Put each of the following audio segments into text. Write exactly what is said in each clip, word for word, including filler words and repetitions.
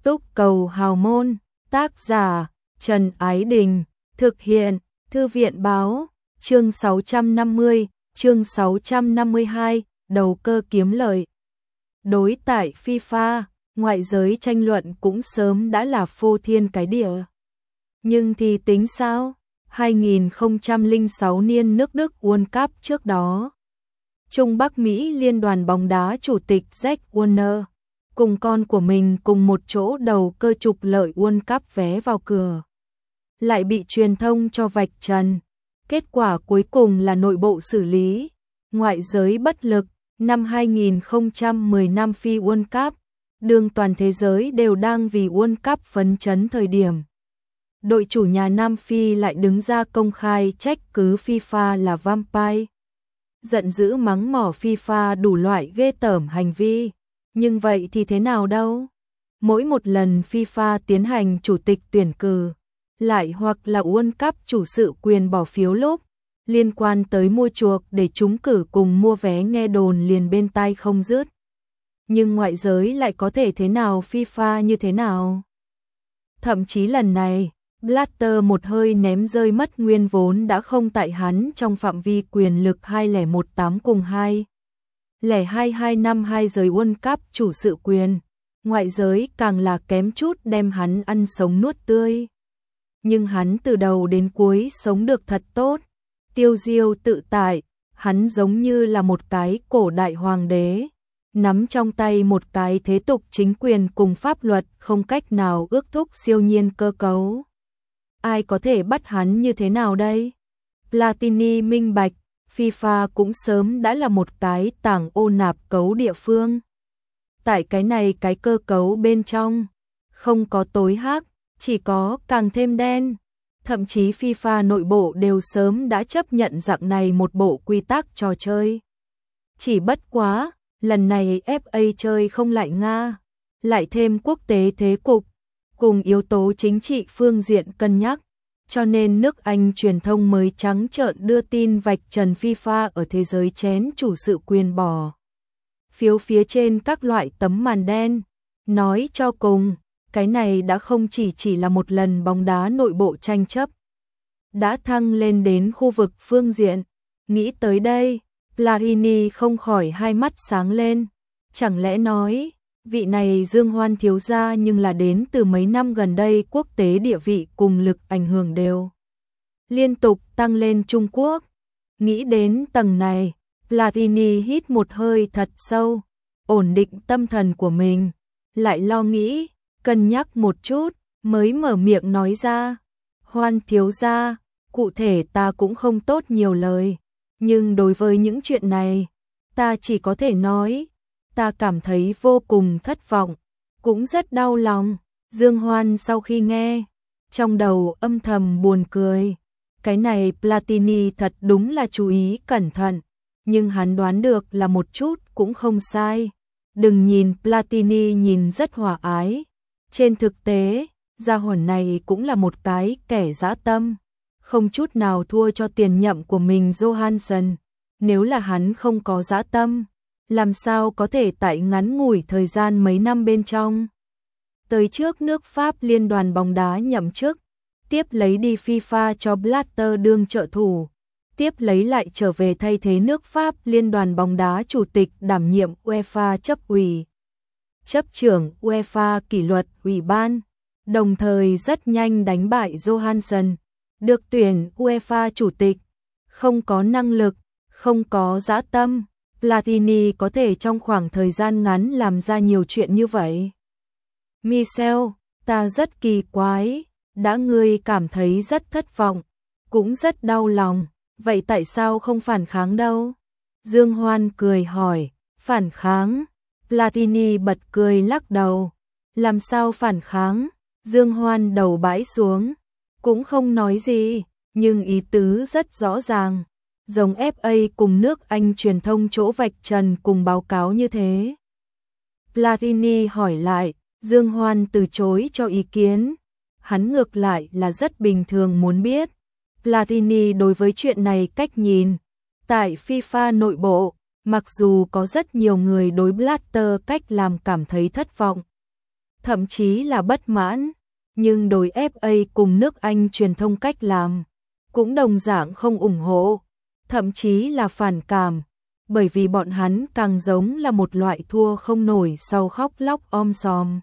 Túc cầu hào môn, tác giả, Trần Ái Đình, thực hiện, Thư viện báo, chương sáu trăm năm mươi, chương sáu trăm năm mươi hai, đầu cơ kiếm lợi. Đối tại FIFA, ngoại giới tranh luận cũng sớm đã là phô thiên cái địa. Nhưng thì tính sao? hai nghìn không trăm lẻ sáu niên nước Đức World Cup trước đó. Trung Bắc Mỹ Liên đoàn bóng đá chủ tịch Jack Warner cùng con của mình cùng một chỗ đầu cơ trục lợi World Cup vé vào cửa. Lại bị truyền thông cho vạch trần. Kết quả cuối cùng là nội bộ xử lý, ngoại giới bất lực. Năm hai nghìn không trăm mười lăm phi World Cup, đương toàn thế giới đều đang vì World Cup phấn chấn thời điểm. Đội chủ nhà Nam Phi lại đứng ra công khai trách cứ FIFA là vampire. Giận dữ mắng mỏ FIFA đủ loại ghê tởm hành vi. Nhưng vậy thì thế nào đâu? Mỗi một lần FIFA tiến hành chủ tịch tuyển cử, lại hoặc là World Cup chủ sự quyền bỏ phiếu lúc, liên quan tới mua chuộc để trúng cử cùng mua vé nghe đồn liền bên tai không dứt. Nhưng ngoại giới lại có thể thế nào FIFA như thế nào? Thậm chí lần này, Blatter một hơi ném rơi mất nguyên vốn đã không tại hắn trong phạm vi quyền lực hai nghìn không trăm mười tám cùng hai nghìn không trăm lẻ hai năm hai giới World Cup chủ sự quyền. Ngoại giới càng là kém chút đem hắn ăn sống nuốt tươi. Nhưng hắn từ đầu đến cuối sống được thật tốt, tiêu diêu tự tại, hắn giống như là một cái cổ đại hoàng đế, nắm trong tay một cái thế tục chính quyền cùng pháp luật không cách nào ước thúc siêu nhiên cơ cấu. Ai có thể bắt hắn như thế nào đây? Platini minh bạch, FIFA cũng sớm đã là một cái tảng ô nạp cấu địa phương. Tại cái này cái cơ cấu bên trong, không có tối hắc, chỉ có càng thêm đen. Thậm chí FIFA nội bộ đều sớm đã chấp nhận dạng này một bộ quy tắc trò chơi. Chỉ bất quá, lần này ép a chơi không lại Nga, lại thêm quốc tế thế cục, cùng yếu tố chính trị phương diện cân nhắc, cho nên nước Anh truyền thông mới trắng trợn đưa tin vạch trần FIFA ở thế giới chén chủ sự quyền bỏ phiếu phía trên các loại tấm màn đen. Nói cho cùng, cái này đã không chỉ chỉ là một lần bóng đá nội bộ tranh chấp, đã thăng lên đến khu vực phương diện. Nghĩ tới đây, Platini không khỏi hai mắt sáng lên. Chẳng lẽ nói, vị này Dương Hoan thiếu gia nhưng là đến từ mấy năm gần đây quốc tế địa vị cùng lực ảnh hưởng đều liên tục tăng lên Trung Quốc. Nghĩ đến tầng này, Platini hít một hơi thật sâu, ổn định tâm thần của mình, lại lo nghĩ, cân nhắc một chút, mới mở miệng nói ra. Hoan thiếu gia, cụ thể ta cũng không tốt nhiều lời, nhưng đối với những chuyện này, ta chỉ có thể nói, ta cảm thấy vô cùng thất vọng, cũng rất đau lòng. Dương Hoan sau khi nghe, trong đầu âm thầm buồn cười. Cái này Platini thật đúng là chú ý cẩn thận, nhưng hắn đoán được là một chút cũng không sai. Đừng nhìn Platini nhìn rất hòa ái, trên thực tế, gia hỏa này cũng là một cái kẻ dã tâm, không chút nào thua cho tiền nhậm của mình Johansson. Nếu là hắn không có dã tâm, làm sao có thể tại ngắn ngủi thời gian mấy năm bên trong tới trước nước Pháp liên đoàn bóng đá nhậm chức, tiếp lấy đi FIFA cho Blatter đương trợ thủ, tiếp lấy lại trở về thay thế nước Pháp liên đoàn bóng đá chủ tịch đảm nhiệm UEFA chấp ủy, chấp trưởng UEFA kỷ luật ủy ban, đồng thời rất nhanh đánh bại Johansson, được tuyển UEFA chủ tịch. Không có năng lực, không có dã tâm, Platini có thể trong khoảng thời gian ngắn làm ra nhiều chuyện như vậy. Michel, ta rất kỳ quái, đã ngươi cảm thấy rất thất vọng, cũng rất đau lòng, vậy tại sao không phản kháng đâu? Dương Hoan cười hỏi. Phản kháng? Platini bật cười lắc đầu. Làm sao phản kháng? Dương Hoan đầu bãi xuống, cũng không nói gì, nhưng ý tứ rất rõ ràng, giống ép a cùng nước Anh truyền thông chỗ vạch trần cùng báo cáo như thế. Platini hỏi lại, Dương Hoan từ chối cho ý kiến, hắn ngược lại là rất bình thường muốn biết Platini đối với chuyện này cách nhìn. Tại FIFA nội bộ, mặc dù có rất nhiều người đối Blatter cách làm cảm thấy thất vọng, thậm chí là bất mãn, nhưng đối ép a cùng nước Anh truyền thông cách làm cũng đồng dạng không ủng hộ, thậm chí là phản cảm, bởi vì bọn hắn càng giống là một loại thua không nổi sau khóc lóc om sòm.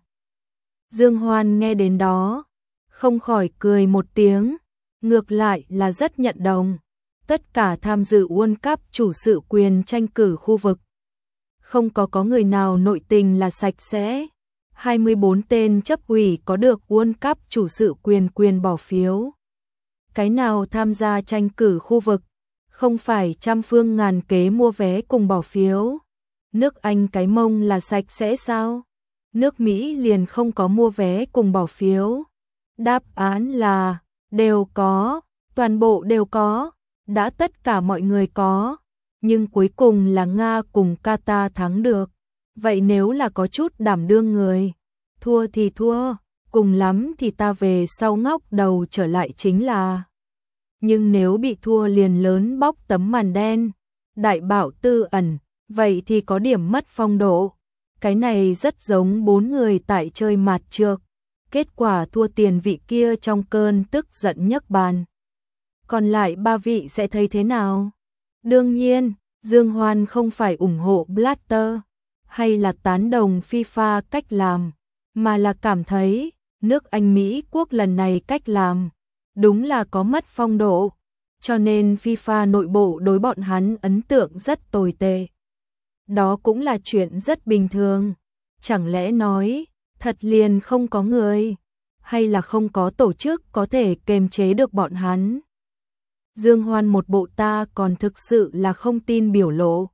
Dương Hoan nghe đến đó, không khỏi cười một tiếng, ngược lại là rất nhận đồng. Tất cả tham dự World Cup chủ sự quyền tranh cử khu vực, không có có người nào nội tình là sạch sẽ. hai mươi bốn tên chấp ủy có được World Cup chủ sự quyền quyền bỏ phiếu. Cái nào tham gia tranh cử khu vực, không phải trăm phương ngàn kế mua vé cùng bỏ phiếu. Nước Anh cái mông là sạch sẽ sao? Nước Mỹ liền không có mua vé cùng bỏ phiếu. Đáp án là đều có, toàn bộ đều có, đã tất cả mọi người có, nhưng cuối cùng là Nga cùng Qatar thắng được. Vậy nếu là có chút đảm đương người, thua thì thua, cùng lắm thì ta về sau ngóc đầu trở lại chính là. Nhưng nếu bị thua liền lớn bóc tấm màn đen, đại bạo tư ẩn, vậy thì có điểm mất phong độ. Cái này rất giống bốn người tại chơi mạt trược, kết quả thua tiền vị kia trong cơn tức giận nhấc bàn. Còn lại ba vị sẽ thấy thế nào? Đương nhiên, Dương Hoan không phải ủng hộ Blatter hay là tán đồng FIFA cách làm, mà là cảm thấy nước Anh Mỹ quốc lần này cách làm đúng là có mất phong độ, cho nên FIFA nội bộ đối bọn hắn ấn tượng rất tồi tệ. Đó cũng là chuyện rất bình thường. Chẳng lẽ nói, thật liền không có người, hay là không có tổ chức có thể kềm chế được bọn hắn? Dương Hoan một bộ ta còn thực sự là không tin biểu lộ.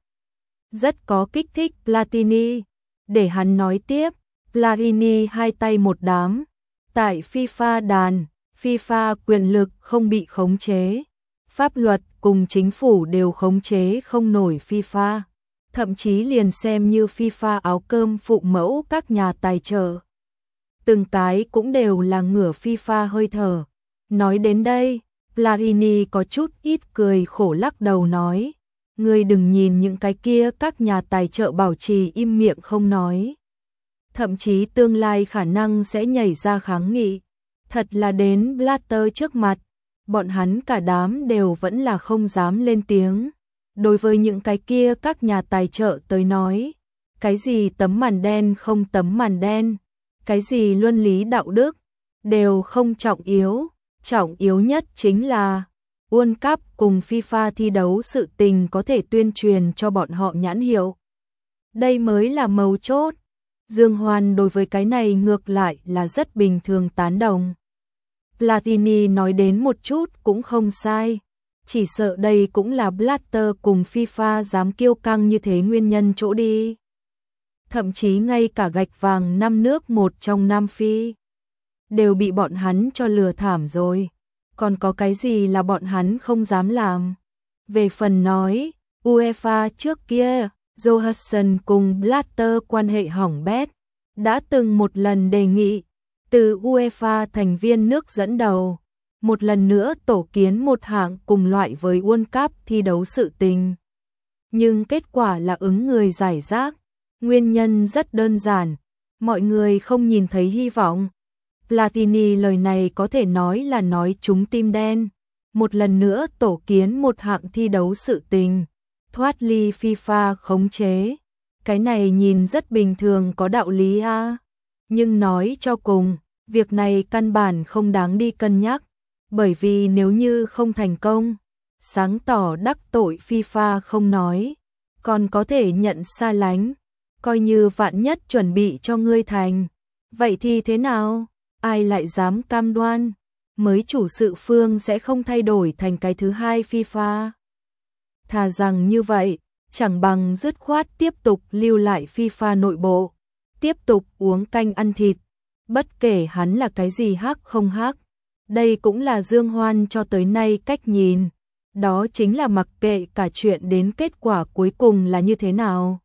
Rất có kích thích Platini. Để hắn nói tiếp, Platini hai tay một đám. Tại FIFA đàn, FIFA quyền lực không bị khống chế. Pháp luật cùng chính phủ đều khống chế không nổi FIFA. Thậm chí liền xem như FIFA áo cơm phụ mẫu các nhà tài trợ. Từng cái cũng đều là ngửa FIFA hơi thở. Nói đến đây, Platini có chút ít cười khổ lắc đầu nói, ngươi đừng nhìn những cái kia các nhà tài trợ bảo trì im miệng không nói. Thậm chí tương lai khả năng sẽ nhảy ra kháng nghị. Thật là đến Blatter trước mặt, bọn hắn cả đám đều vẫn là không dám lên tiếng. Đối với những cái kia các nhà tài trợ tới nói, cái gì tấm màn đen không tấm màn đen, cái gì luân lý đạo đức, đều không trọng yếu. Trọng yếu nhất chính là World Cup cùng FIFA thi đấu sự tình có thể tuyên truyền cho bọn họ nhãn hiệu. Đây mới là mấu chốt. Dương Hoan đối với cái này ngược lại là rất bình thường tán đồng. Platini nói đến một chút cũng không sai. Chỉ sợ đây cũng là Blatter cùng FIFA dám kiêu căng như thế nguyên nhân chỗ đi. Thậm chí ngay cả gạch vàng năm nước một trong Nam Phi đều bị bọn hắn cho lừa thảm rồi. Còn có cái gì là bọn hắn không dám làm? Về phần nói, UEFA trước kia, Johansson cùng Blatter quan hệ hỏng bét, đã từng một lần đề nghị từ UEFA thành viên nước dẫn đầu, một lần nữa tổ kiến một hạng cùng loại với World Cup thi đấu sự tình. Nhưng kết quả là ứng người giải rác, nguyên nhân rất đơn giản, mọi người không nhìn thấy hy vọng. Platini lời này có thể nói là nói trúng tim đen, một lần nữa tổ kiến một hạng thi đấu sự tình, thoát ly FIFA khống chế. Cái này nhìn rất bình thường có đạo lý a, à. Nhưng nói cho cùng, việc này căn bản không đáng đi cân nhắc, bởi vì nếu như không thành công, sáng tỏ đắc tội FIFA không nói, còn có thể nhận xa lánh, coi như vạn nhất chuẩn bị cho ngươi thành. Vậy thì thế nào? Ai lại dám cam đoan mới chủ sự phương sẽ không thay đổi thành cái thứ hai FIFA? Thà rằng như vậy, chẳng bằng dứt khoát tiếp tục lưu lại FIFA nội bộ, tiếp tục uống canh ăn thịt, bất kể hắn là cái gì hắc không hắc. Đây cũng là Dương Hoan cho tới nay cách nhìn, đó chính là mặc kệ cả chuyện đến kết quả cuối cùng là như thế nào.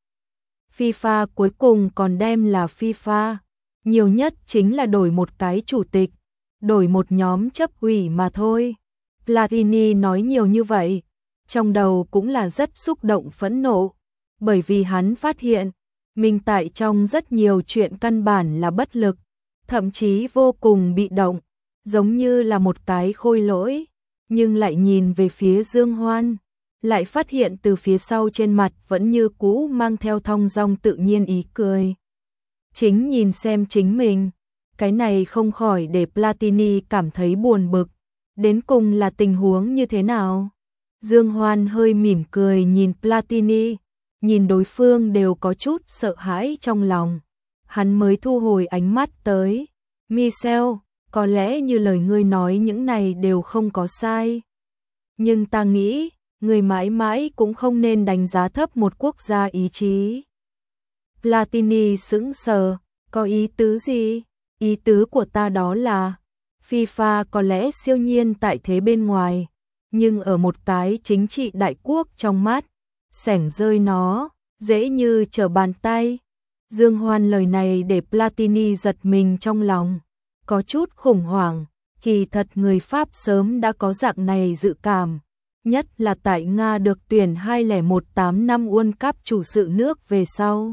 FIFA cuối cùng còn đem là FIFA, nhiều nhất chính là đổi một cái chủ tịch, đổi một nhóm chấp ủy mà thôi. Platini nói nhiều như vậy, trong đầu cũng là rất xúc động phẫn nộ, bởi vì hắn phát hiện, mình tại trong rất nhiều chuyện căn bản là bất lực, thậm chí vô cùng bị động, giống như là một cái khôi lỗi, nhưng lại nhìn về phía Dương Hoan, lại phát hiện từ phía sau trên mặt vẫn như cũ mang theo thong dong tự nhiên ý cười. Chính nhìn xem chính mình, cái này không khỏi để Platini cảm thấy buồn bực, đến cùng là tình huống như thế nào? Dương Hoan hơi mỉm cười nhìn Platini, nhìn đối phương đều có chút sợ hãi trong lòng. Hắn mới thu hồi ánh mắt tới. Michel, có lẽ như lời ngươi nói những này đều không có sai. Nhưng ta nghĩ, ngươi mãi mãi cũng không nên đánh giá thấp một quốc gia ý chí. Platini sững sờ, có ý tứ gì? Ý tứ của ta đó là, FIFA có lẽ siêu nhiên tại thế bên ngoài, nhưng ở một cái chính trị đại quốc trong mắt, xẻng rơi nó, dễ như trở bàn tay. Dương Hoan lời này để Platini giật mình trong lòng, có chút khủng hoảng, kỳ thật người Pháp sớm đã có dạng này dự cảm, nhất là tại Nga được tuyển hai không một tám năm World Cup chủ sự nước về sau.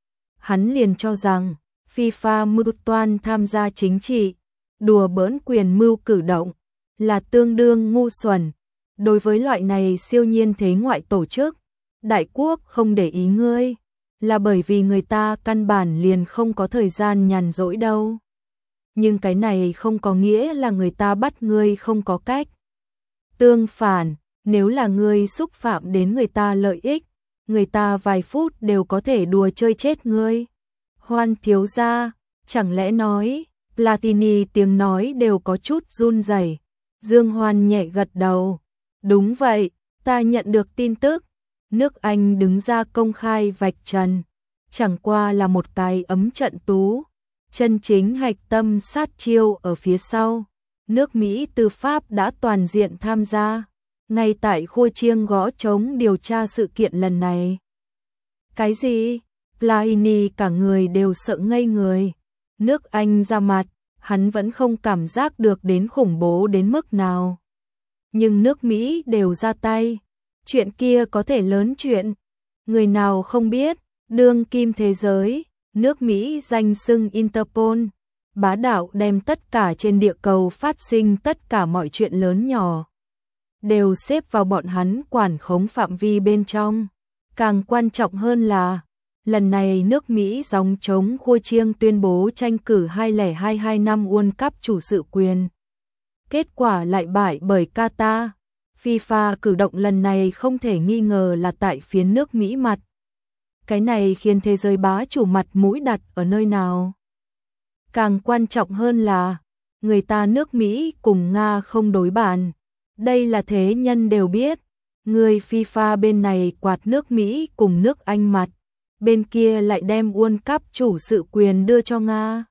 Hắn liền cho rằng, FIFA mưu toan tham gia chính trị, đùa bỡn quyền mưu cử động, là tương đương ngu xuẩn. Đối với loại này siêu nhiên thế ngoại tổ chức, đại quốc không để ý ngươi, là bởi vì người ta căn bản liền không có thời gian nhàn rỗi đâu. Nhưng cái này không có nghĩa là người ta bắt ngươi không có cách. Tương phản, nếu là ngươi xúc phạm đến người ta lợi ích, người ta vài phút đều có thể đùa chơi chết ngươi. Hoan thiếu gia, chẳng lẽ nói, Platini tiếng nói đều có chút run rẩy. Dương Hoan nhẹ gật đầu. Đúng vậy, ta nhận được tin tức. Nước Anh đứng ra công khai vạch trần. Chẳng qua là một cái ấm trận tú. Chân chính hạch tâm sát chiêu ở phía sau. Nước Mỹ tư pháp đã toàn diện tham gia. Ngay tại khua chiêng gõ trống điều tra sự kiện lần này. Cái gì? Platini cả người đều sợ ngây người. Nước Anh ra mặt, hắn vẫn không cảm giác được đến khủng bố đến mức nào. Nhưng nước Mỹ đều ra tay. Chuyện kia có thể lớn chuyện. Người nào không biết, đương kim thế giới, nước Mỹ danh xưng Interpol, bá đạo đem tất cả trên địa cầu phát sinh tất cả mọi chuyện lớn nhỏ, đều xếp vào bọn hắn quản khống phạm vi bên trong. Càng quan trọng hơn là, lần này nước Mỹ gióng trống khua chiêng tuyên bố tranh cử hai không hai hai năm World Cup chủ sự quyền. Kết quả lại bại bởi Qatar. FIFA cử động lần này không thể nghi ngờ là tại phía nước Mỹ mặt. Cái này khiến thế giới bá chủ mặt mũi đặt ở nơi nào. Càng quan trọng hơn là, người ta nước Mỹ cùng Nga không đối bàn. Đây là thế nhân đều biết. Người FIFA bên này quạt nước Mỹ cùng nước Anh mặt, bên kia lại đem World Cup chủ sự quyền đưa cho Nga.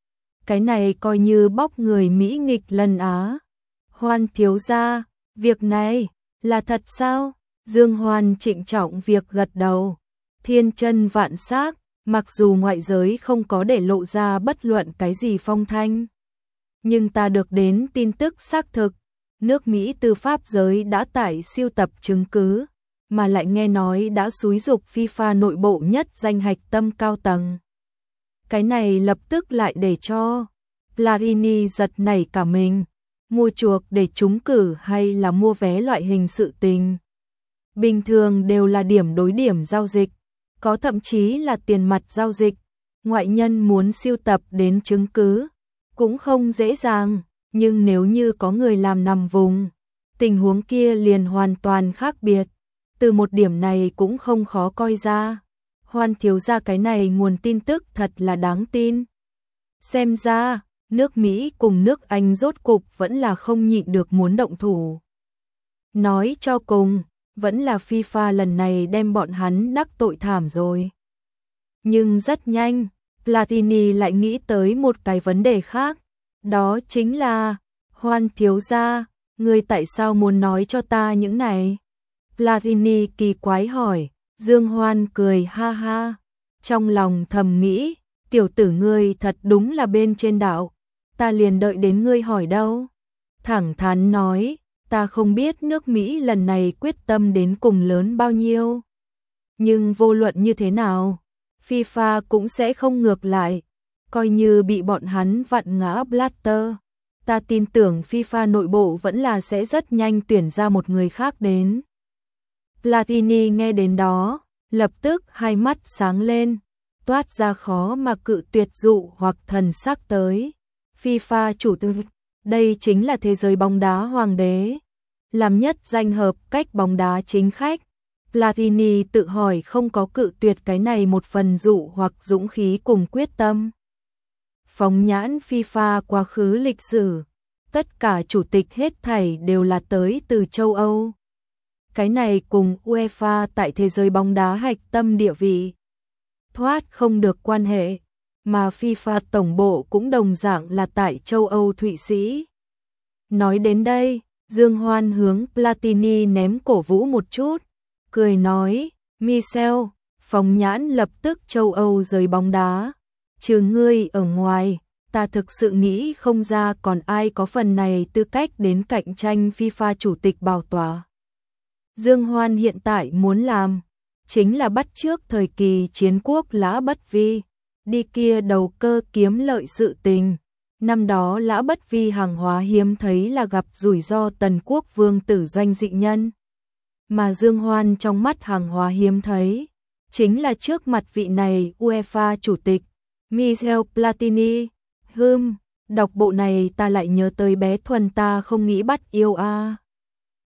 Cái này coi như bóc người Mỹ nghịch lần Á. Hoan thiếu gia, việc này là thật sao? Dương Hoan trịnh trọng việc gật đầu. Thiên chân vạn xác, mặc dù ngoại giới không có để lộ ra bất luận cái gì phong thanh, nhưng ta được đến tin tức xác thực, nước Mỹ tư pháp giới đã tải siêu tập chứng cứ, mà lại nghe nói đã xúi giục FIFA nội bộ nhất danh hạch tâm cao tầng. Cái này lập tức lại để cho Platini giật nảy cả mình, mua chuộc để trúng cử hay là mua vé loại hình sự tình. Bình thường đều là điểm đối điểm giao dịch, có thậm chí là tiền mặt giao dịch, ngoại nhân muốn siêu tập đến chứng cứ, cũng không dễ dàng, nhưng nếu như có người làm nằm vùng, tình huống kia liền hoàn toàn khác biệt, từ một điểm này cũng không khó coi ra. Hoan thiếu gia cái này nguồn tin tức thật là đáng tin. Xem ra, nước Mỹ cùng nước Anh rốt cục vẫn là không nhịn được muốn động thủ. Nói cho cùng, vẫn là FIFA lần này đem bọn hắn đắc tội thảm rồi. Nhưng rất nhanh, Platini lại nghĩ tới một cái vấn đề khác, đó chính là, Hoan thiếu gia, người tại sao muốn nói cho ta những này? Platini kỳ quái hỏi. Dương Hoan cười ha ha, trong lòng thầm nghĩ, tiểu tử ngươi thật đúng là bên trên đạo, ta liền đợi đến ngươi hỏi đâu. Thẳng thắn nói, ta không biết nước Mỹ lần này quyết tâm đến cùng lớn bao nhiêu. Nhưng vô luận như thế nào, FIFA cũng sẽ không ngược lại. coi như bị bọn hắn vặn ngã Blatter. Ta tin tưởng FIFA nội bộ vẫn là sẽ rất nhanh tuyển ra một người khác đến. Platini nghe đến đó, lập tức hai mắt sáng lên, toát ra khó mà cự tuyệt dụ hoặc thần sắc tới. FIFA chủ tịch, đây chính là thế giới bóng đá hoàng đế, làm nhất danh hợp cách bóng đá chính khách. Platini tự hỏi không có cự tuyệt cái này một phần dụ hoặc dũng khí cùng quyết tâm. Phóng nhãn FIFA quá khứ lịch sử, tất cả chủ tịch hết thảy đều là tới từ châu Âu. Cái này cùng UEFA tại thế giới bóng đá hạch tâm địa vị thoát không được quan hệ, mà FIFA tổng bộ cũng đồng dạng là tại châu Âu Thụy Sĩ. Nói đến đây, Dương Hoan hướng Platini ném cổ vũ một chút, cười nói, Michel, phóng nhãn lập tức châu Âu giới bóng đá, trừ ngươi ở ngoài, ta thực sự nghĩ không ra còn ai có phần này tư cách đến cạnh tranh FIFA chủ tịch bảo tọa. Dương Hoan hiện tại muốn làm, chính là bắt chước thời kỳ chiến quốc Lã Bất Vi, đi kia đầu cơ kiếm lợi sự tình. Năm đó Lã Bất Vi hàng hóa hiếm thấy là gặp rủi ro tần quốc vương tử doanh dị nhân. Mà Dương Hoan trong mắt hàng hóa hiếm thấy, chính là trước mặt vị này UEFA chủ tịch, Michel Platini. Hừm, đọc bộ này ta lại nhớ tới bé Thuần ta không nghĩ bắt yêu a. À.